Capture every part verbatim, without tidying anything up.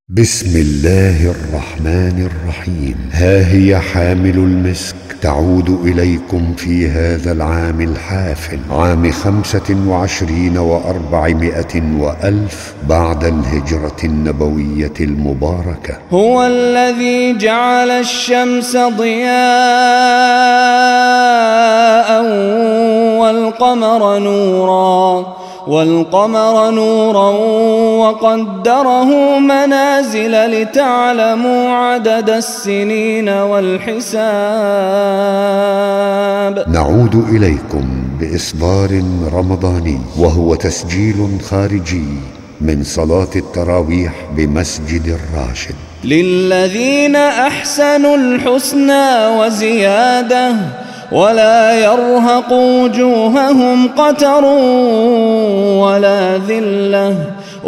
بسم الله الرحمن الرحيم. ها هي حامل المسك تعود إليكم في هذا العام الحافل، عام خمسة وعشرين وأربعمائة وألف بعد الهجرة النبوية المباركة. هو الذي جعل الشمس ضياء والقمر نورا والقمر نورا وقدره منازل لتعلموا عدد السنين والحساب. نعود إليكم بإصدار رمضاني، وهو تسجيل خارجي من صلاة التراويح بمسجد الراشد. للذين أحسنوا الحسنى وزيادة ولا يرهق وجوههم قتر ولا ذلة،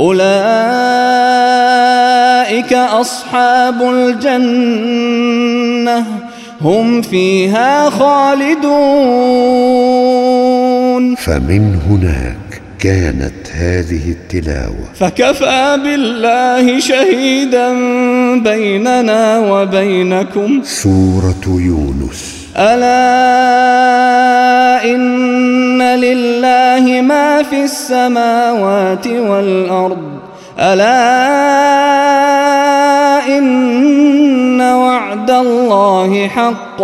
أولئك أصحاب الجنة هم فيها خالدون. فمن هناك كانت هذه التلاوة: فكفى بالله شهيدا بيننا وبينكم. سورة يونس. ألا إن لله ما في السماوات والأرض، ألا إن وعد الله حق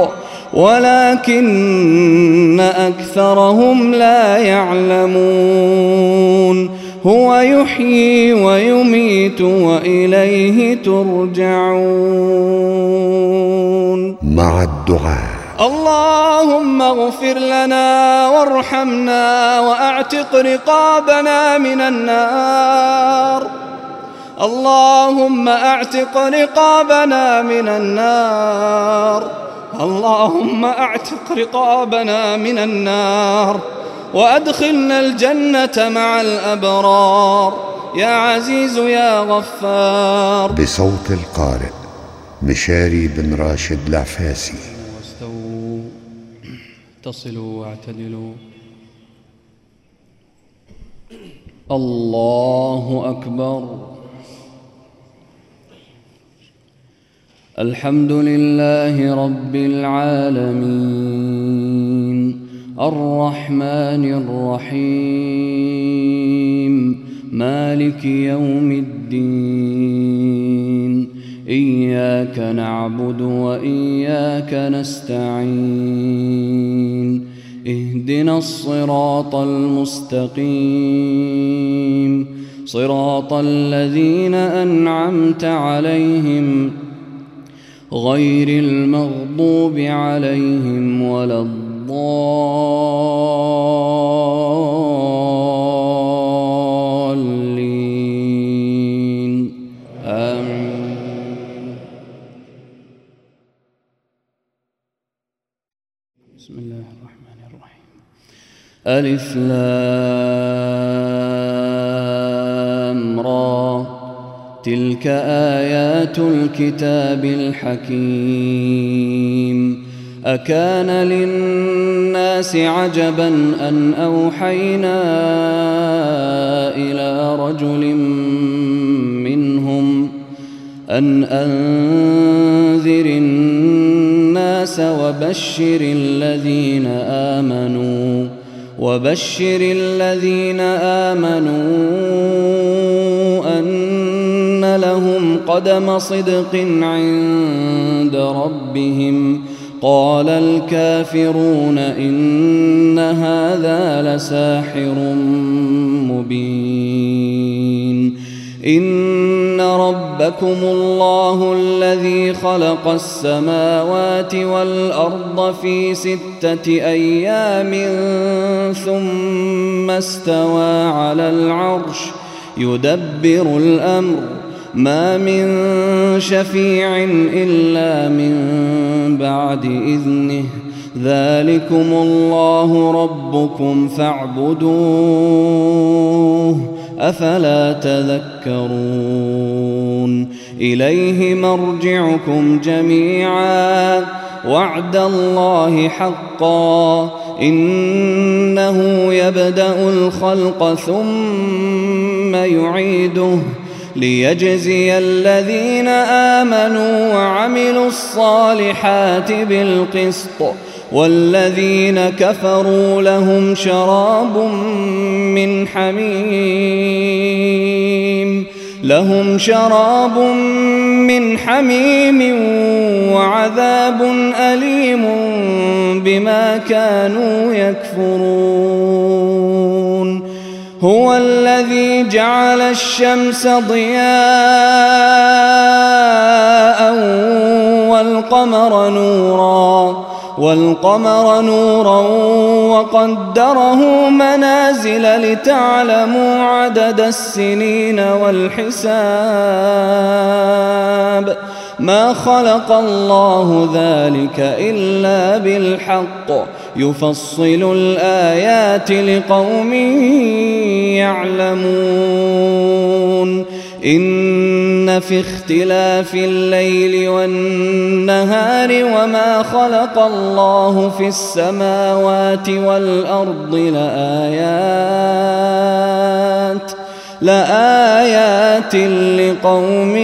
ولكن أكثرهم لا يعلمون. هو يحيي ويميت وإليه ترجعون. مع الدعاء: اللهم اغفر لنا وارحمنا وأعتق رقابنا من النار. اللهم أعتق رقابنا من النار. اللهم أعتق رقابنا من النار وأدخلنا الجنة مع الأبرار يا عزيز يا غفار. بصوت القارئ مشاري بن راشد العفاسي. واستووا اتصلوا واعتدلوا. الله أكبر. الحمد لله رب العالمين، الرحمن الرحيم، مالك يوم الدين. إياك نعبد وإياك نستعين. اهدنا الصراط المستقيم، صراط الذين أنعمت عليهم غير المغضوب عليهم ولا الضالين. آمين. بسم الله الرحمن الرحيم. ألف لام را، تلك آيات الكتاب الحكيم. أكان للناس عجبا أن أوحينا إلى رجل منهم أن أنذر الناس وبشر الذين آمنوا وبشر الذين آمنوا أن لهم قدم صدق عند ربهم. قال الكافرون إن هذا لساحر مبين. إن ربكم الله الذي خلق السماوات والأرض في ستة أيام ثم استوى على العرش يدبر الأمر، ما من شفيع إلا من بعد إذنه. ذلكم الله ربكم فاعبدوه، أفلا تذكرون. إليه مرجعكم جميعا، وعد الله حقا، إنه يبدأ الخلق ثم يعيده ليجزي الذين آمنوا وعملوا الصالحات بالقسط والذين كفروا لهم شراب من حميم لهم شراب من حميم وعذاب أليم بما كانوا يكفرون هو الذي جعل الشمس ضياء والقمر نورا والقمر نورا وقدره منازل لتعلموا عدد السنين والحساب ما خلق الله ذلك إلا بالحق يفصل الآيات لقوم يعلمون إن في اختلاف الليل والنهار وما خلق الله في السماوات والأرض لآيات لآيات لقوم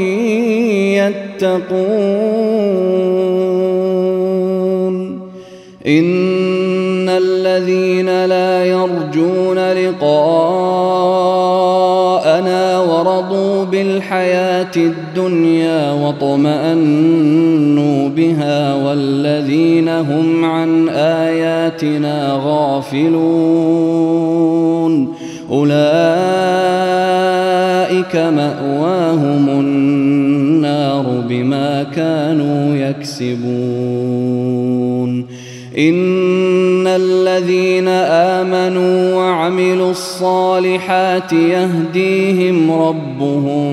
يتقون إن الذين لا يرجون لقاءنا ورضوا بالحياة الدنيا واطمأنوا بها والذين هم عن آياتنا غافلون أولئك مأواهم النار بما كانوا يكسبون إن الذين آمنوا وعملوا الصالحات يهديهم ربهم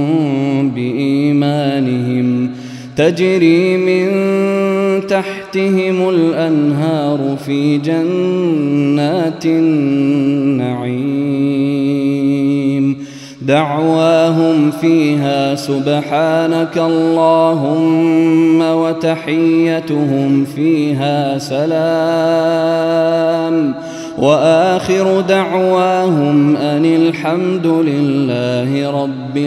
بإيمانهم تجري من تحتهم الأنهار في جنات النعيم دعواهم فيها سبحانك اللهم وتحيتهم فيها سلام وآخر دعواهم أن الحمد لله رب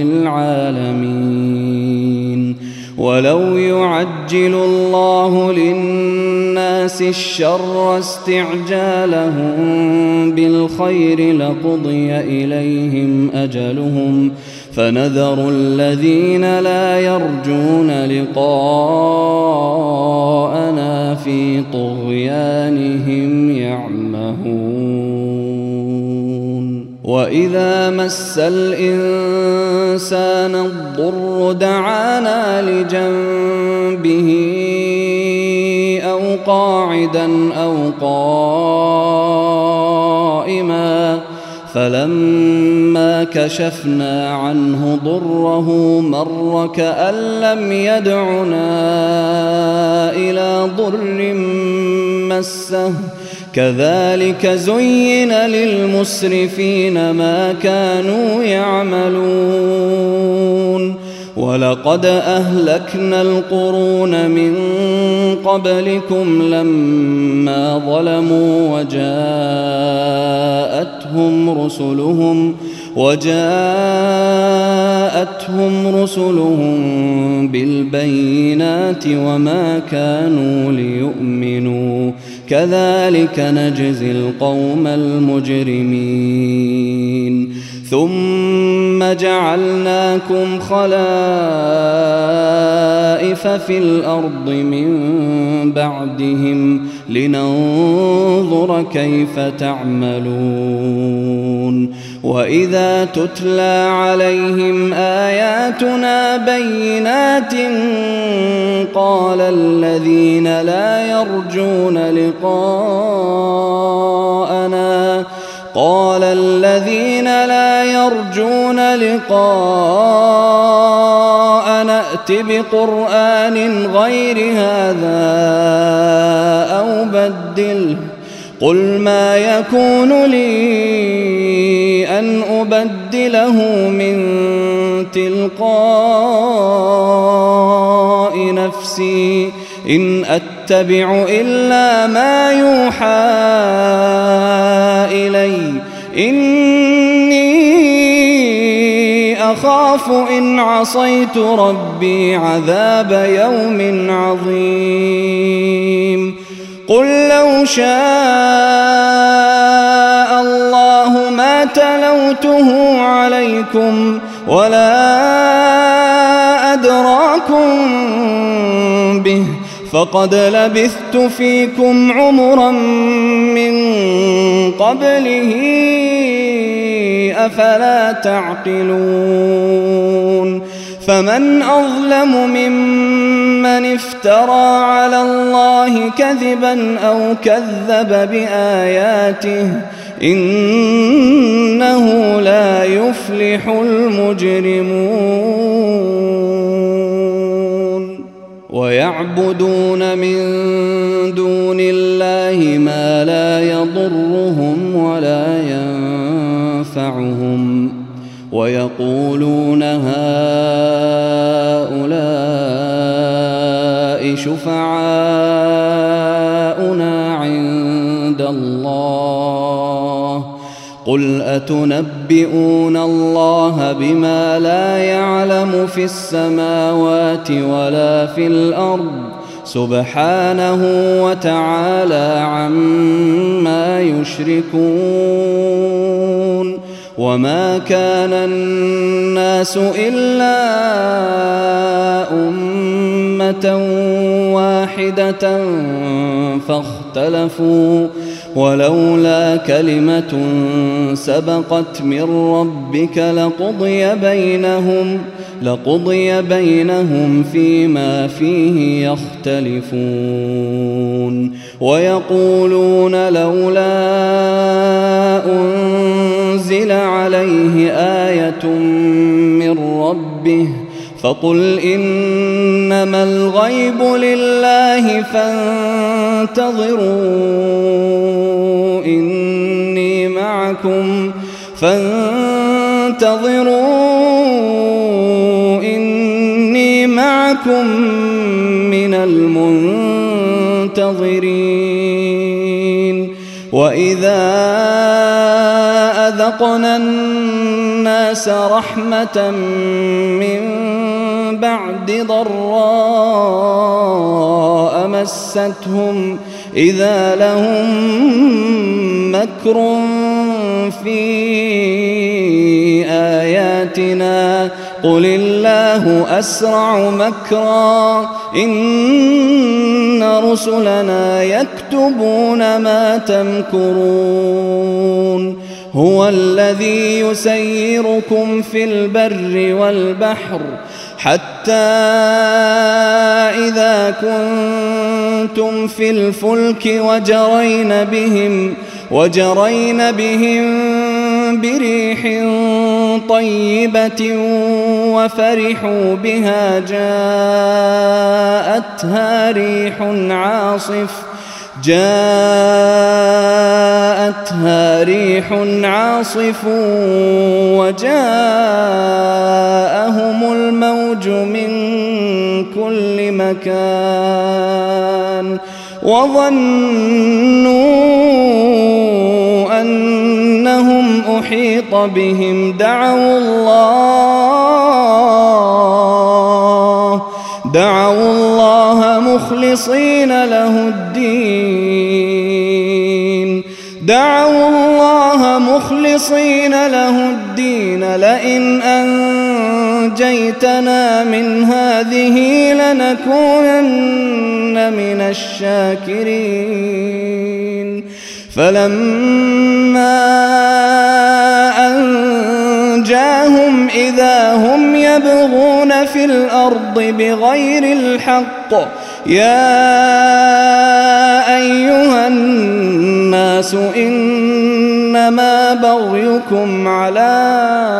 العالمين ولو يعجل الله للناس الشر استعجالهم بالخير لقضي إليهم أجلهم فنذر الذين لا يرجون لقاءنا في طغيانهم يعمهون وإذا مس الإنسان الضر دعانا لجنبه أو قاعدا أو قائما فلما كشفنا عنه ضره مر كأن لم يدعنا إلى ضر مسه كذلك زين للمسرفين ما كانوا يعملون ولقد أهلكنا القرون من قبلكم لما ظلموا وجاءتهم رسلهم وجاءتهم رسلهم بالبينات وما كانوا ليؤمنوا كذلك نجزي القوم المجرمين ثم جعلناكم خلائف في الأرض من بعدهم لننظر كيف تعملون وإذا تتلى عليهم آياتنا بينات قال الذين لا يرجون لقاءنا قال الذين لا يرجون لقاءنا ائت بقرآن غير هذا أو بدله قل ما يكون لي أن أبدله من تلقاء نفسي إن أتبع إلا ما يوحى إلي إني أخاف إن عصيت ربي عذاب يوم عظيم قل لو شاء الله ما تلوته عليكم ولا أدراكم به فقد لبثت فيكم عمرا من قبله أفلا تعقلون فمن أظلم ممن افترى على الله كذبا أو كذب بآياته إنه لا يفلح المجرمون ويعبدون من دون الله ما لا يضرهم ولا ينفعهم ويقولون هؤلاء شفعاؤنا عند الله قل أتنبئون الله بما لا يعلم في السماوات ولا في الأرض سبحانه وتعالى عما يشركون وما كان الناس إلا أمة واحدة فاختلفوا ولولا كلمة سبقت من ربك لقضي بينهم لقضي بينهم فيما فيه يختلفون ويقولون لولا أنزل عليه آية من ربه فقل إنما الغيب لله فانتظروا إني معكم فانتظروا إني معكم من المنتظرين وإذا أذقنا الناس رحمة من بعد ضراء مستهم إذا لهم مكر في آياتنا قل الله أسرع مكرا إن رسلنا يكتبون ما تمكرون هو الذي يسيركم في البر والبحر حتى إذا كنتم في الفلك وجرين بهم وجرين بهم بريح طيبة وفرحوا بها جاءتها ريح عاصف جاءتها ريح عاصف وجاءهم الموج من كل مكان وظنوا أنهم أحيط بهم دعوا الله دعوا الله مخلصين له الدين دعوا الله مخلصين له الدين لئن أنجيتنا من هذه لنكونن من الشاكرين فلما أنجاهم إذا هم يبغون في الأرض بغير الحق يا أيها الناس إنما بغيكم على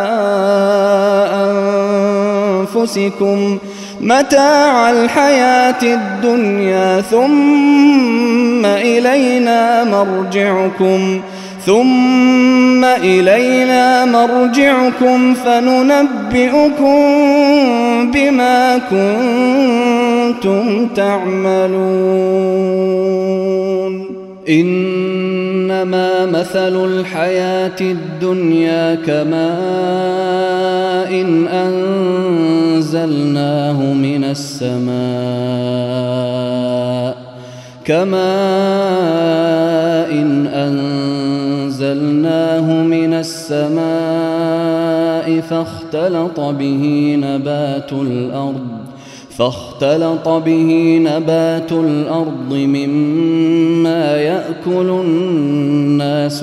أنفسكم متاع الحياة الدنيا ثم إلينا مرجعكم ثم إلينا مرجعكم فننبئكم بما كنتم تعملون إنما إنما مثل الحياة الدنيا كماء إن أنزلناه من السماء كماء إن أنزلناه من السماء فاختلط به نبات الأرض فاختلط به نبات الأرض مما يأكل الناس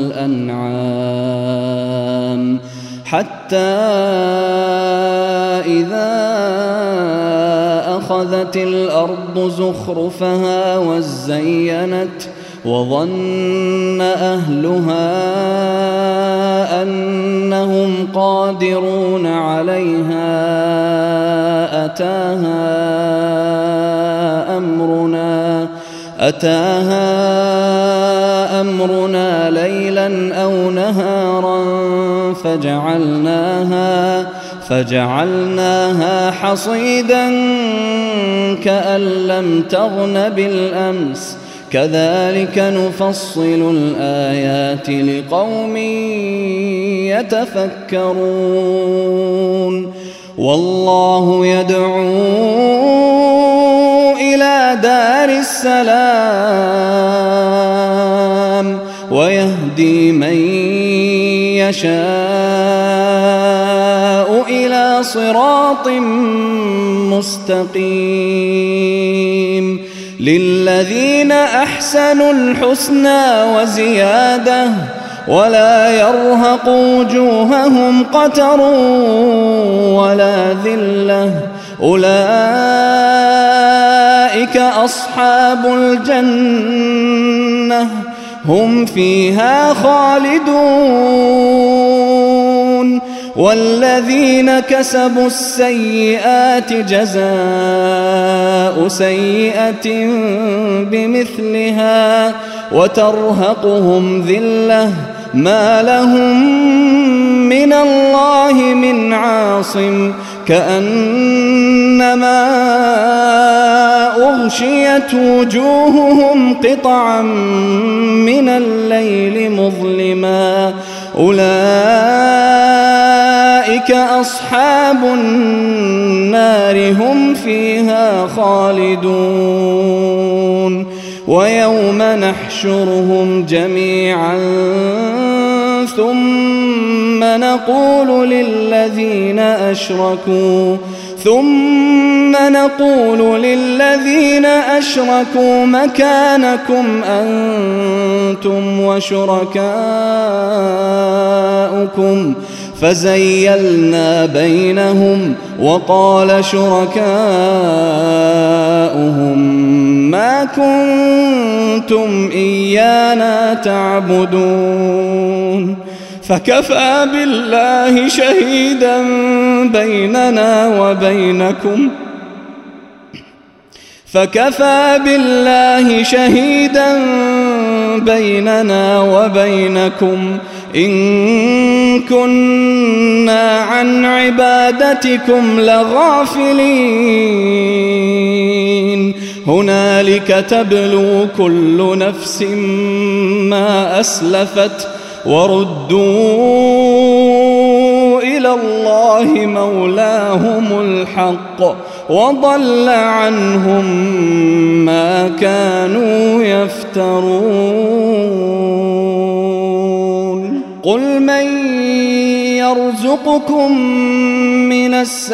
والأنعام حتى إذا أخذت الأرض زخرفها وزينت وظن أهلها أنهم قادرون عليها أتاها أمرنا أتاها أمرنا ليلا أو نهارا فجعلناها فجعلناها حصيدا كأن لم تغن بالأمس كذلك نفصل الآيات لقوم يتفكرون والله يدعو إلى دار السلام ويهدي من يشاء إلى صراط مستقيم للذين أحسنوا الحسنى وزيادة ولا يرهق وجوههم قتر ولا ذلة أولئك أصحاب الجنة هم فيها خالدون والذين كسبوا السيئات جزاء سيئة بمثلها وترهقهم ذلة ما لهم من الله من عاصم كأنما أغشيت وجوههم قطعا من الليل مظلما أولئك أصحاب النار هم فيها خالدون ويوم نحشرهم جميعا ثم نقول للذين أشركوا ثم نقول للذين أشركوا مكانكم أنتم وشركاؤكم فزيلنا بينهم وقال شركاؤهم ما كنتم إيانا تعبدون فكفى بالله شهيدا بيننا وبينكم فكفى بالله شهيدا بيننا وبينكم إن كنا عن عبادتكم لغافلين هنالك تبلو كل نفس ما أسلفت وردوا إلى الله مولاهم الحق وضل عنهم ما كانوا يفترون قل من يرزقكم من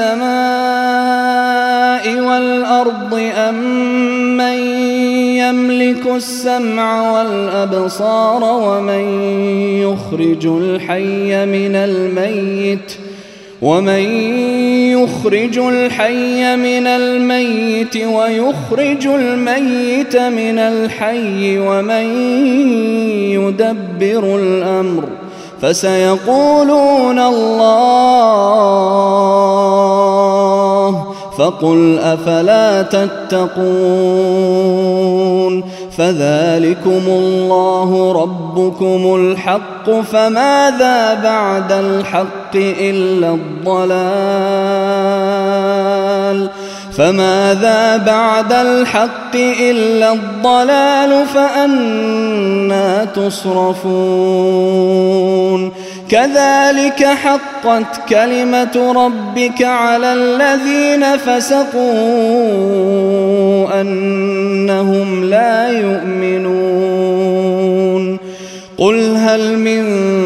السماء والأرض أم من يملك السمع والأبصار ومن يخرج الحي من الميت ومن يخرج الحي من الميت ويخرج الميت من الحي ومن يدبر الأمر فسيقولون الله فقل أفلا تتقون فذلكم الله ربكم الحق فماذا بعد الحق إلا الضلال فماذا بعد الحق إلا الضلال فأنى تصرفون كذلك حقت كلمة ربك على الذين فسقوا أنهم لا يؤمنون قل هل من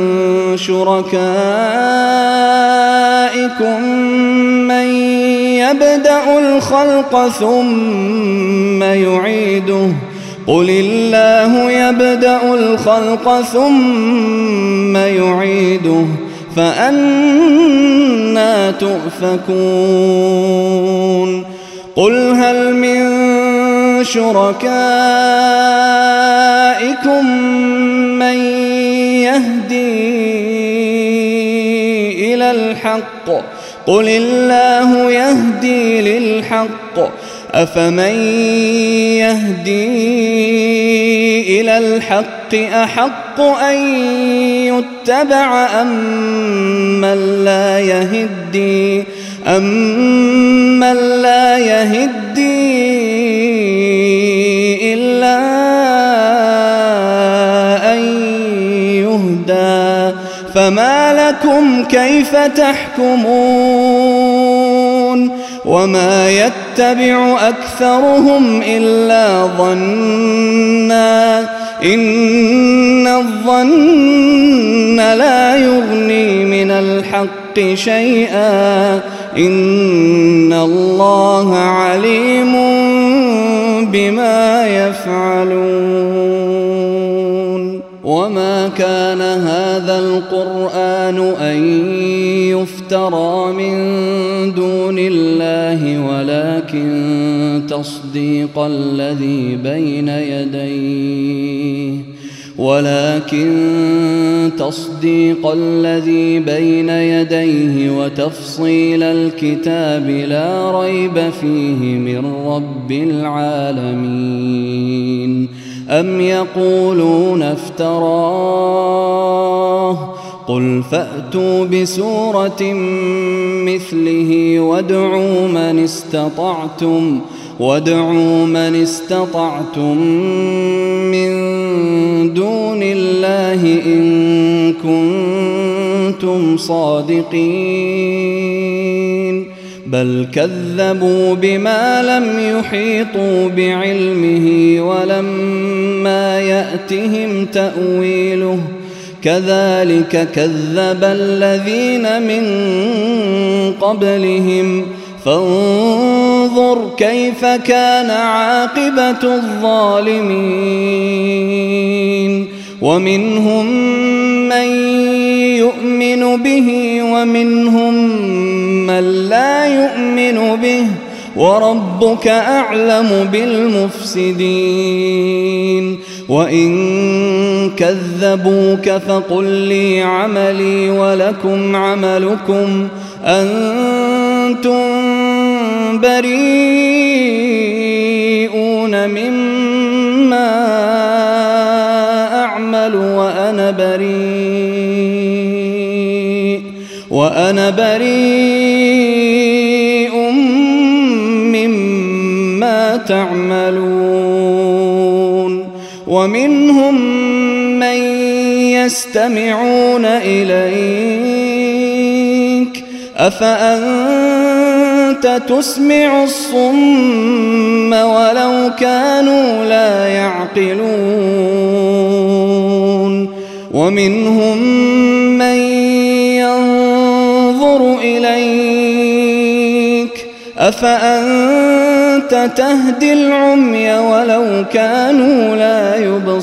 شركائكم من يبدأ الخلق ثم يعيده قل الله يبدأ الخلق ثم يعيده فأنى تؤفكون قل هل من شركائكم من يهدي إلى الحق قل الله يهدي للحق أفمن يهدي إلى الحق أحق أن يتبع أم من لا يهدي أم من لا يهدي إلا أن يهدى فما لكم كيف تحكمون وما يتبع أكثرهم إلا ظنا إن الظن لا يغني من الحق شيئا إن الله عليم بما يفعلون وما كان هذا القرآن أن يفترى من دون الله ولكن تصديق الذي بين يديه ولكن تصديق الذي بين يديه وتفصيل الكتاب لا ريب فيه من رب العالمين أم يقولون افتراه قل فأتوا بسورة مثله وادعوا من استطعتم وادعوا من استطعتم من دون الله إن كنتم صادقين بل كذبوا بما لم يحيطوا بعلمه ولما يأتهم تأويله كذلك كذب الذين من قبلهم فانظر كيف كان عاقبة الظالمين ومنهم من يؤمن به ومنهم من لا يؤمن به وربك أعلم بالمفسدين وإن كذبوك فقل لي عملي ولكم عملكم أنتم بريئون مما أعمل وأنا بريء وأنا بريء مما تعملون ومنهم من يستمعون إليك أفأنت تسمع الصم ولو كانوا لا يعقلون ومنهم من ينظر إليك أفأنت تهدي العمي ولو كانوا لا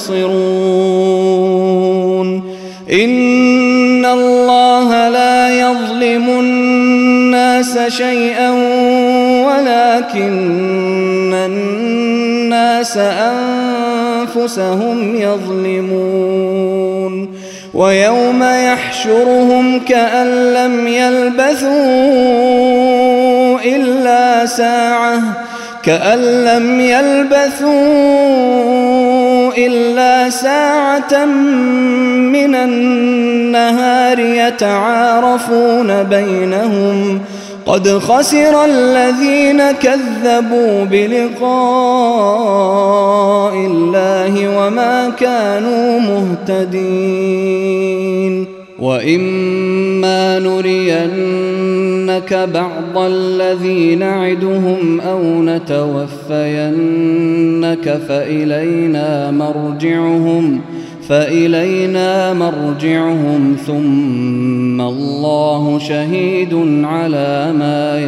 يبصرون إن الله لا يظلم الناس شيئا ولكن الناس أنفسهم يظلمون ويوم يحشرهم كأن لم يلبثوا إلا ساعة كأن لم يلبثوا إلا ساعة من النهار يتعارفون بينهم قد خسر الذين الذين كذبوا بلقاء الله وما كانوا مهتدين. وإما نرينك بعض الذي نعدهم أو نتوفينك فإلينا مرجعهم فإلينا مرجعهم ثم الله شهيد على ما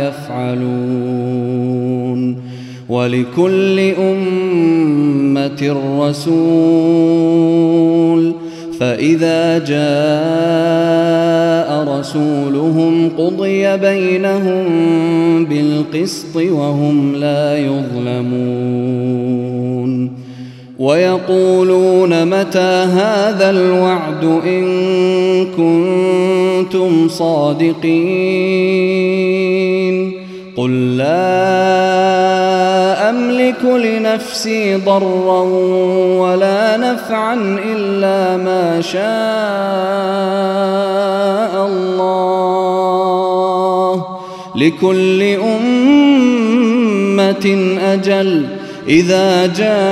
يفعلون. ولكل أمة رسول فإذا جاء رسولهم قضي بينهم بالقسط وهم لا يظلمون. ويقولون متى هذا الوعد إن كنتم صادقين قل لا أملك لنفسي ضرا ولا نفعا إلا ما شاء الله لكل أمة أجل إذا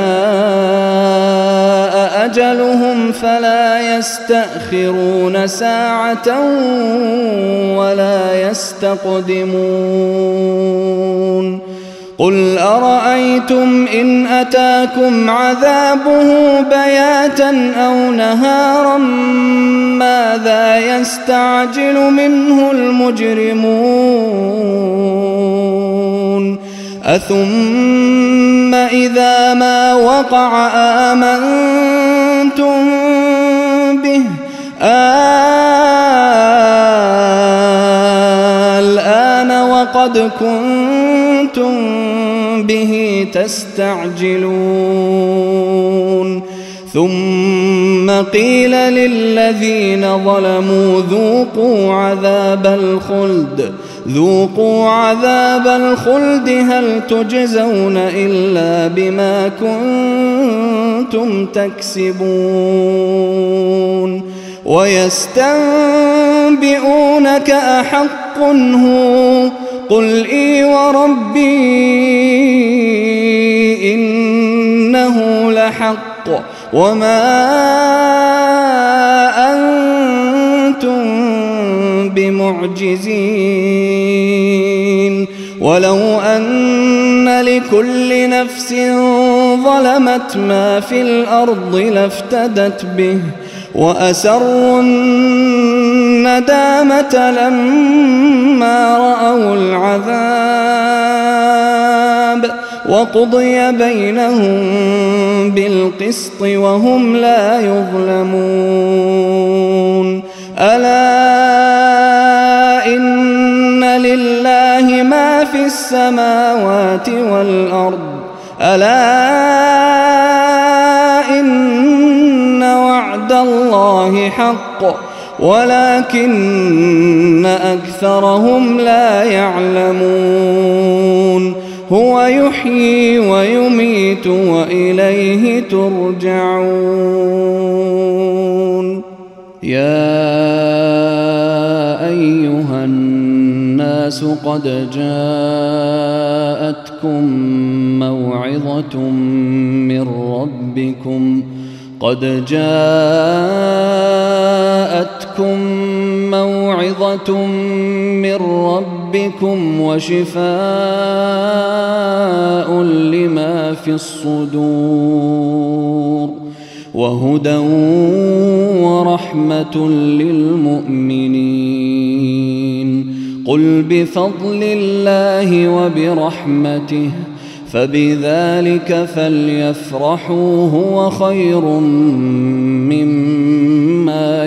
جاء أجلهم فلا يستأخرون ساعة ولا يستقدمون. قل أرأيتم إن أتاكم عذابه بياتا أو نهارا ماذا يستعجل منه المجرمون أثم إذا ما وقع آمنتم به الآن وقد كنتم به تستعجلون. ثم قيل للذين ظلموا ذوقوا عذاب الخلد ذوقوا عذاب الخلد هل تجزون إلا بما كنتم تكسبون. ويستنبئونك أحق هو قل إي وربي إنه لحق وما أنتم بمعجزين. ولو أن لكل نفس ظلمت ما في الأرض لافتدت به وأسروا الندامة لما رأوا العذاب وقضي بينهم بالقسط وهم لا يظلمون. ألا إن لله ما في السماوات والأرض ألا إن وعد الله حق ولكن أكثرهم لا يعلمون. هو يحيي ويميت وإليه ترجعون. يا أيها الناس قد جاءتكم موعظة من ربكم قد جاءتكم موعظة من ربكم وشفاء لما في الصدور وهدى ورحمة للمؤمنين. قل بفضل الله وبرحمته فبذلك فليفرحوا هو خير مما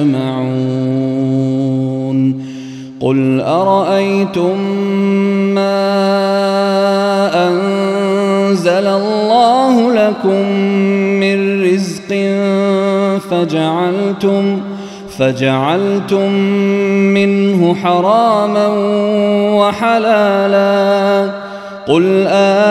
يجمعون. قل أرأيتم ما أنزل الله لكم من رزق فجعلتم فجعلتم منه حراما وحلالا قل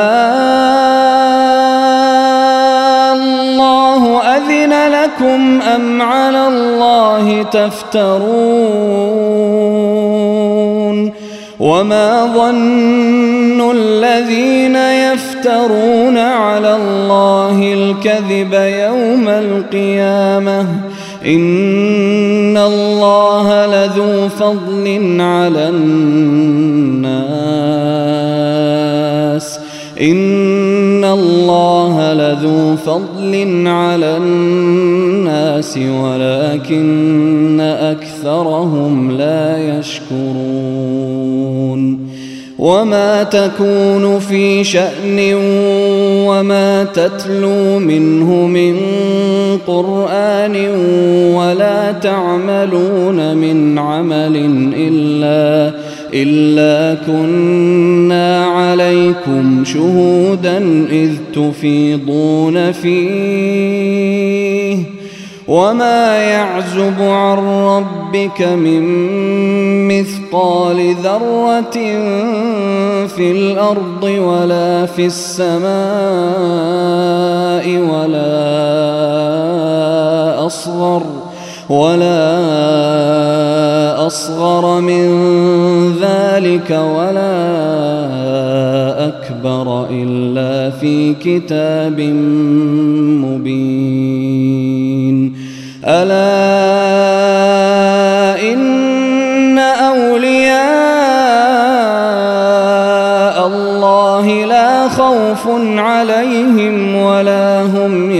الله أذن لكم أم على الله تفترون. وما ظن الذين يفترون على الله الكذب يوم القيامة إن الله لذو فضل على الناس إن الله لذو فضل على الناس ولكن أكثرهم لا يشكرون وما تكون في شأن وما تتلو منه من قرآن ولا تعملون من عمل إلا إلا كنا عليكم شهودا إذ تفيضون فيه وما يعزب عن ربك من مثقال ذرة في الأرض ولا في السماء ولا أصغر ولا أصغر من ذلك ولا أكبر إلا في كتاب مبين ألا إن أولياء الله لا خوف عليهم ولا هم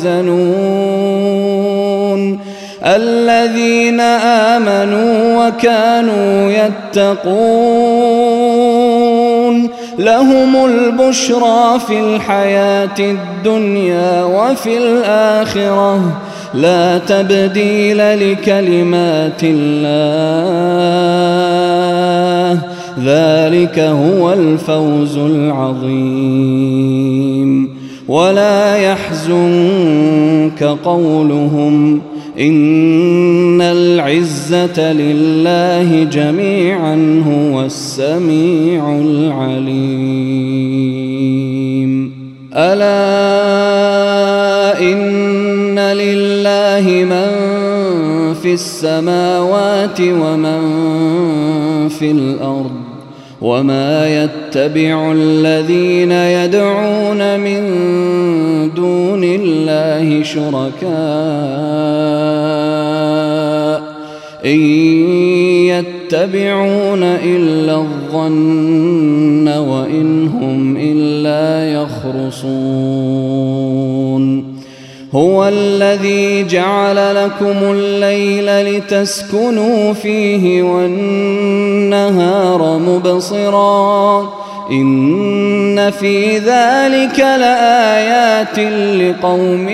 يحزنون الذين آمنوا وكانوا يتقون لهم البشرى في الحياة الدنيا وفي الآخرة لا تبديل لكلمات الله ذلك هو الفوز العظيم ولا يحزنك قولهم إن العزة لله جميعا هو السميع العليم ألا إن لله من في السماوات ومن في الأرض وما يتبع الذين يدعون من دون الله شركاء إن يتبعون إلا الظن وإن هم إلا يخرصون هو الذي جعل لكم الليل لتسكنوا فيه والنهار مبصرا إن في ذلك لآيات لقوم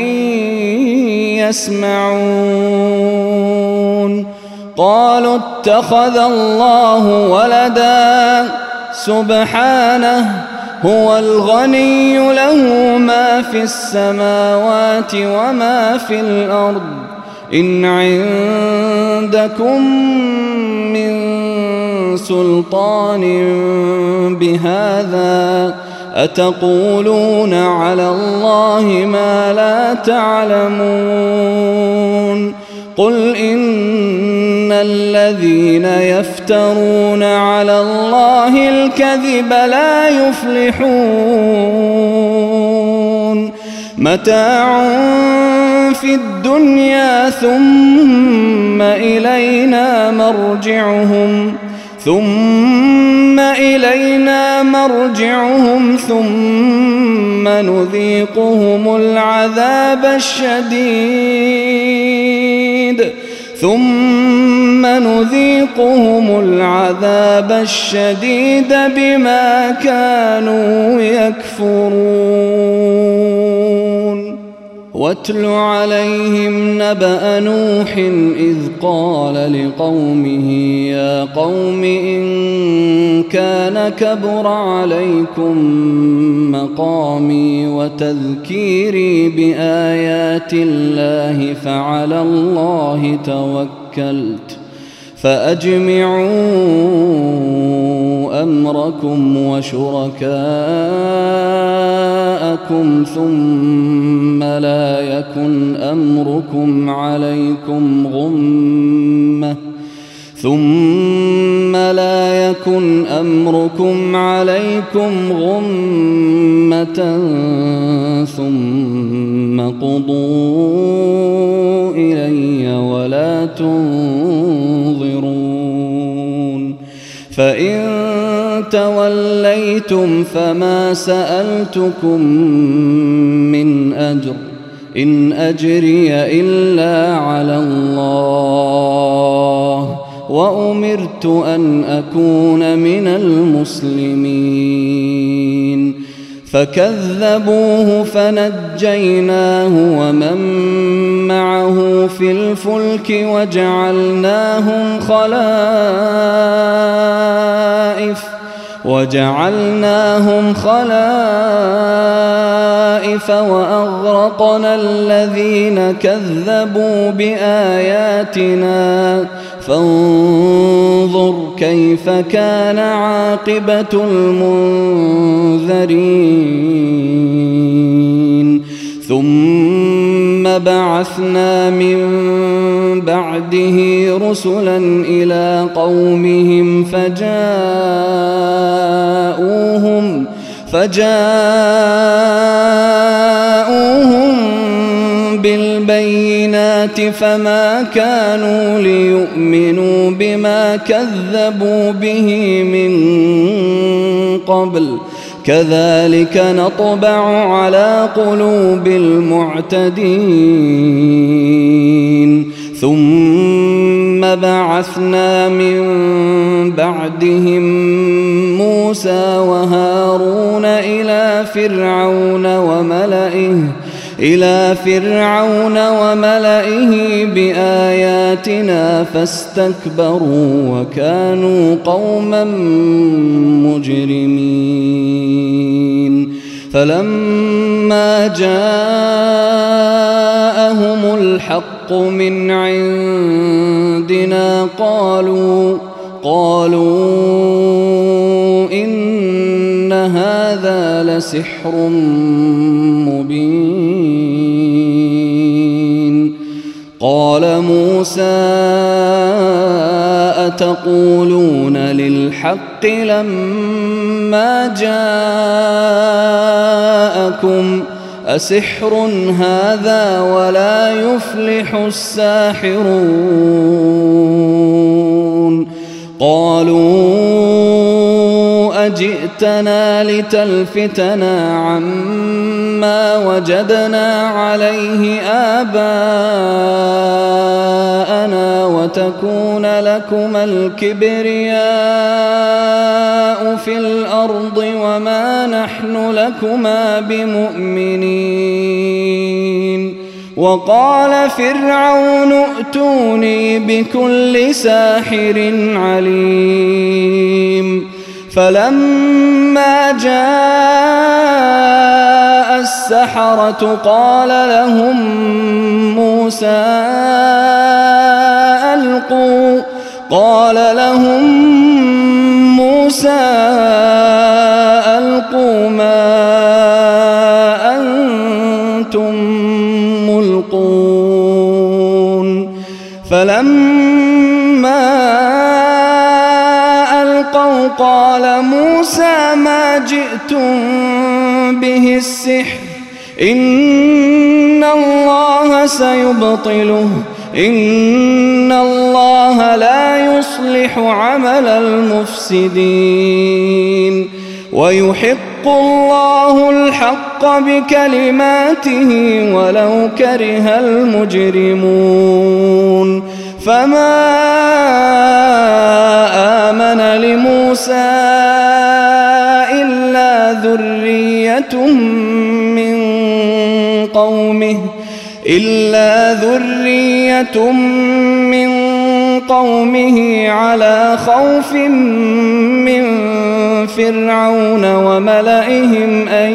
يسمعون قالوا اتخذ الله ولدا سبحانه هو الغني له ما في السماوات وما في الأرض إن عندكم من سلطان بهذا أتقولون على الله ما لا تعلمون قل إن الذين يفترون على الله الكذب لا يفلحون متاع في الدنيا ثم إلينا مرجعهم ثم إلينا مرجعهم ثم نذيقهم العذاب الشديد ثم نذيقهم العذاب الشديد بما كانوا يكفرون واتل عليهم نبأ نوح إذ قال لقومه يا قوم إن كان كبر عليكم مقامي وتذكيري بآيات الله فعلى الله توكلت فأجمعوا أمركم وشركاءكم ثم لا يكن أمركم عليكم غمة ثم لا يكن يكن أمركم عليكم غمة ثم قضوا إلي ولا تنظرون فإن توليتم فما سألتكم من أجر إن أجري إلا على الله وأمرت أن أكون من المسلمين فكذبوه فنجيناه ومن معه في الفلك وجعلناهم خلائف وجعلناهم خلائف وأغرقنا الذين كذبوا بآياتنا فانظر كيف كان عاقبة المنذرين ثم بعثنا من بعده رسلا إلى قومهم فجاءوهم فجاءوهم بالبينات فما كانوا ليؤمنوا بما كذبوا به من قبل كذلك نطبع على قلوب المعتدين ثم بعثنا من بعدهم موسى وهارون إلى فرعون وملئه إلى فرعون وملئه بآياتنا فاستكبروا وكانوا قوما مجرمين فلما جاءهم الحق من عندنا قالوا قالوا إن هذا لسحر مبين قال موسى أتقولون للحق لما جاءكم أسحر هذا ولا يفلح الساحرون قالوا أجئتنا لتلفتنا عما وجدنا عليه آباءنا وتكون لكما الكبرياء في الأرض وما نحن لكما بمؤمنين وقال فرعون ائتوني بكل ساحر عليم فلما جاء السحرة قال لهم موسى ألقوا قال لهم موسى ألقوا ما أنتم ملقون فلما ألقوا قال موسى ما جئتم به السحر إن الله سيبطله إن الله لا يصلح عمل المفسدين ويحق الله الحق بكلماته ولو كره المجرمون فما آمن لموسى إلا ذرية من قومه إلا ذرية من قومه على خوف من فرعون وملئهم أن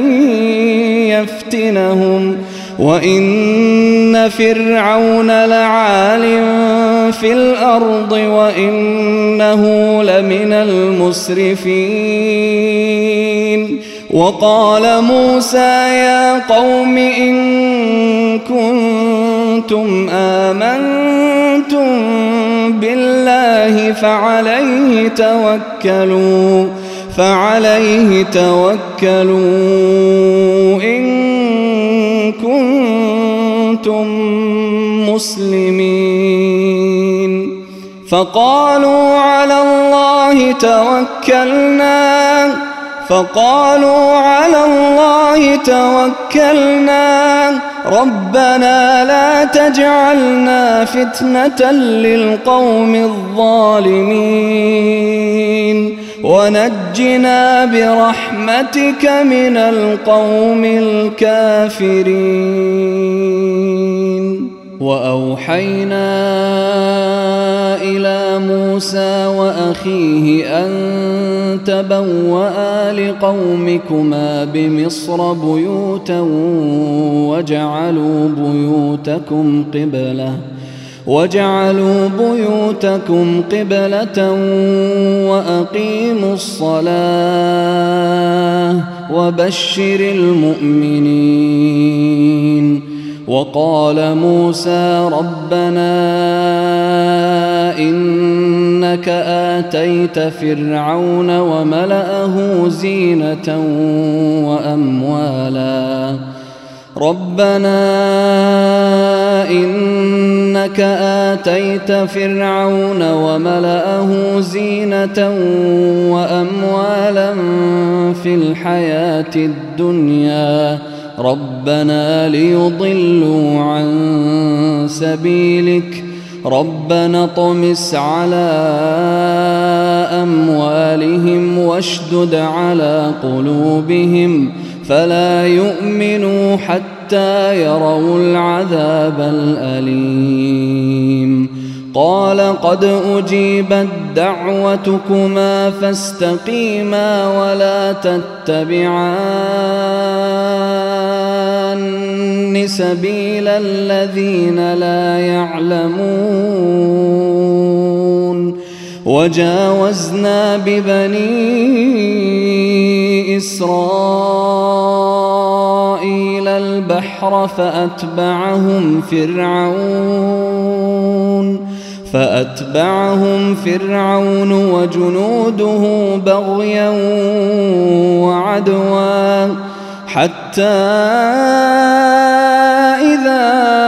يفتنهم وإن فرعون لعال في الأرض وإنه لمن المسرفين وقال موسى يا قوم إن كنتم آمنتم بالله فعليه توكلوا فعليه توكلوا إن كنتم مسلمين. فقالوا على الله توكلنا فقالوا على الله توكلنا ربنا لا تجعلنا فتنة للقوم الظالمين ونجنا برحمتك من القوم الكافرين. وأوحينا إلى موسى وأخيه أن تبوأ لقومكما بمصر بيوتا وجعلوا بيوتكم قبلة وجعلوا بيوتكم قبلة وأقيموا الصلاة وبشر المؤمنين. وقال موسى ربنا إنك آتيت فرعون وملأه زينة وأموالا ربنا إنك آتيت فرعون وملأه زينة وأموالا في الحياة الدنيا ربنا ليضلوا عن سبيلك ربنا طمس على أموالهم واشدد على قلوبهم فلا يؤمنوا حتى يروا العذاب الأليم. قال قد أجيبت دعوتكما فاستقيما ولا تتبعان سبيل الذين لا يعلمون. وجاوزنا ببني إسرائيل البحر فأتبعهم فرعون فأتبعهم فرعون وجنوده بغيا وعدوا حتى إذا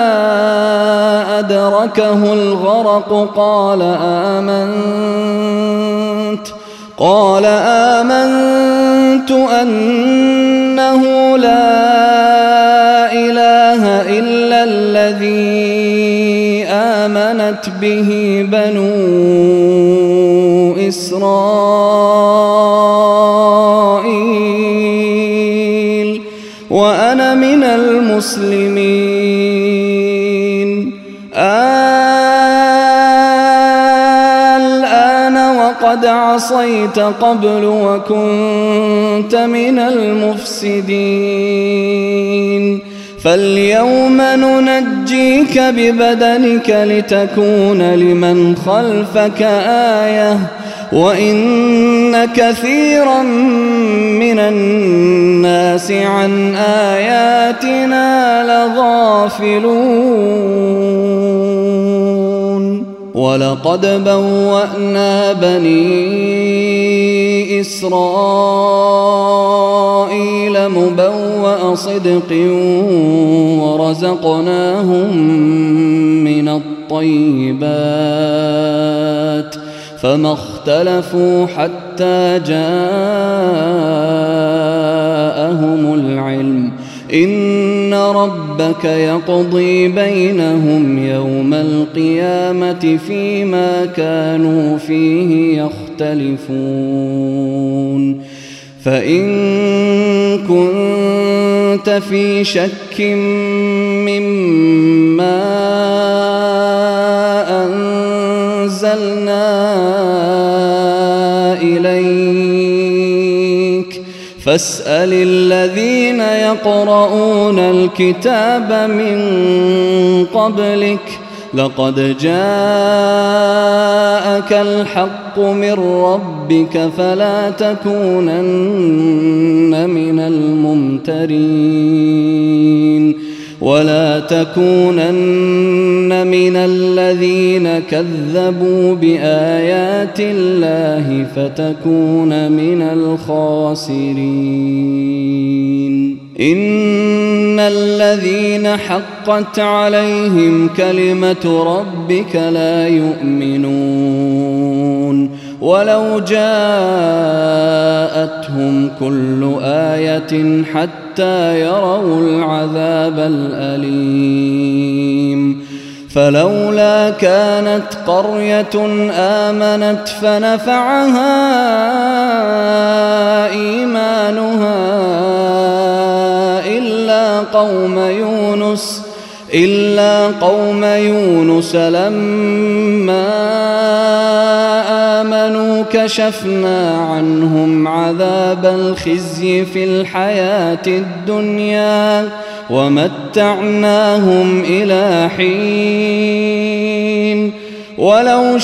أدركه الغرق قال آمنت قال آمنت أنه لا إله إلا الذي آمنت به بنو إسرائيل وأنا من المسلمين. الآن وقد عصيت قبل وكنت من المفسدين فاليوم ننجيك ببدنك لتكون لمن خلفك آية وإن كثيرا من الناس عن آياتنا لغافلون. ولقد بوأنا بني إسرائيل مبوأ صدق ورزقناهم من الطيبات فما اختلفوا حتى جاءهم العلم إن ربك يقضي بينهم يوم القيامة فيما كانوا فيه يختلفون. فإن كنت في شك مما أنزلنا إليك فاسأل الذين يقرؤون الكتاب من قبلك لقد جاءك الحق من ربك فلا تكونن من الممترين ولا تكونن من الذين كذبوا بآيات الله فتكون من الخاسرين إن الذين حقت عليهم كلمة ربك لا يؤمنون ولو جاءتهم كل آية حتى يروا العذاب الأليم فلولا كانت قرية آمنت فنفعها إيمانها إلا قوم يونس إلا قوم يونس لما آمنوا كشفنا عنهم عذاب الخزي في الحياة الدنيا ومتعناهم إلى حين ولو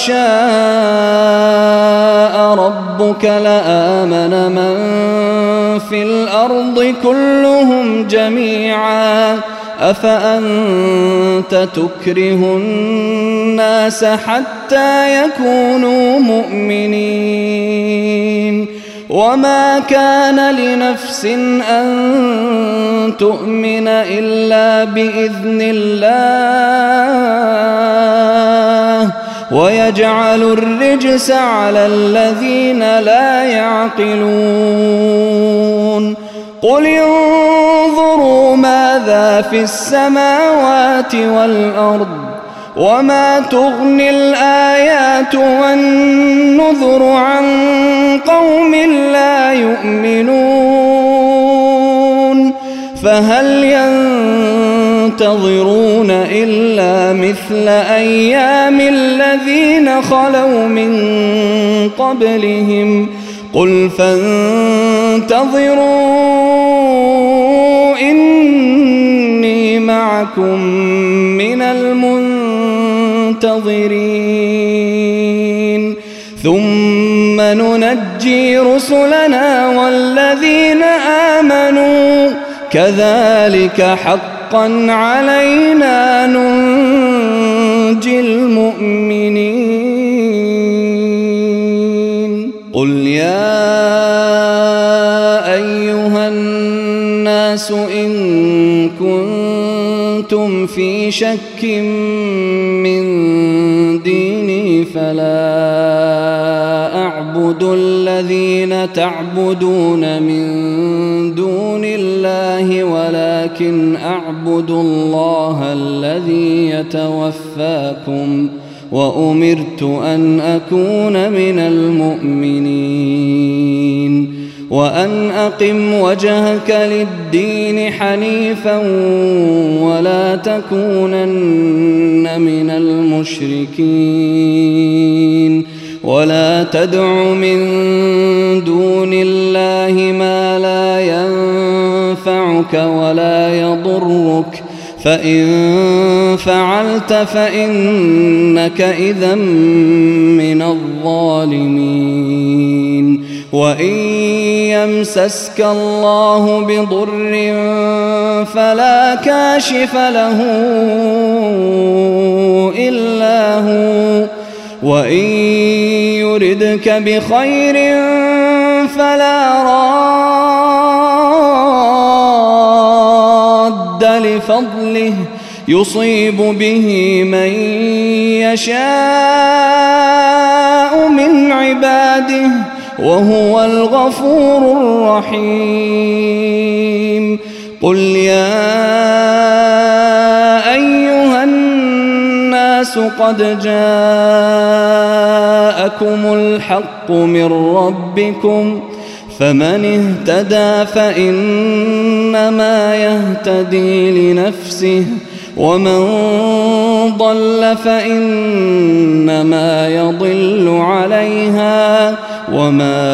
شاء ربك لآمن من في الأرض كلهم جميعا أفأنت تكره الناس حتى يكونوا مؤمنين وما كان لنفس أن تؤمن إلا بإذن الله ويجعل الرجس على الذين لا يعقلون قل انظروا ماذا في السماوات والأرض وما تغني الآيات والنذر عن قوم لا يؤمنون فهل ينتظرون إلا مثل أيام الذين خلوا من قبلهم قل فانتظروا إني معكم من المنتظرين ثم ننجي رسلنا والذين آمنوا كذلك حقا علينا ننجي المؤمنين قل يا أيها الناس إن كنتم في شك من ديني فلا أعبد الذين تعبدون من دون الله ولكن أعبد الله الذي يتوفاكم وأمرت أن أكون من المؤمنين وأن أقم وجهك للدين حنيفا ولا تكونن من المشركين ولا تدع من دون الله ما لا ينفعك ولا يضرك فإن فعلت فإنك إذا من الظالمين وإن يمسسك الله بضر فلا كاشف له إلا هو وإن يردك بخير فلا راد لفضله يصيب به من يشاء من عباده وهو الغفور الرحيم قل يا أيها الناس قد جاءكم الحق من ربكم فمن اهتدى فإنما يهتدي لنفسه ومن ضل فإنما يضل عليها وما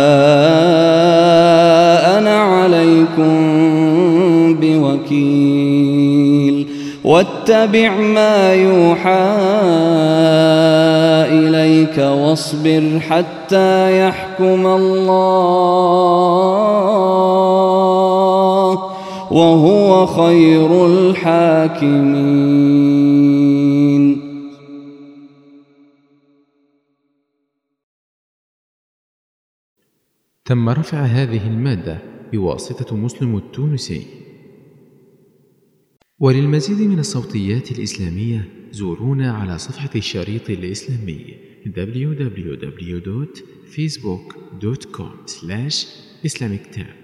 أنا عليكم بوكيل واتبع ما يوحى إليك واصبر حتى يحكم الله وهو خير الحاكمين. تم رفع هذه المادة بواسطة مسلم التونسي. وللمزيد من الصوتيات الإسلامية زورونا على صفحة الشريط الإسلامي دبليو دبليو دبليو دوت فيسبوك دوت كوم سلاش إسلاميك تاب.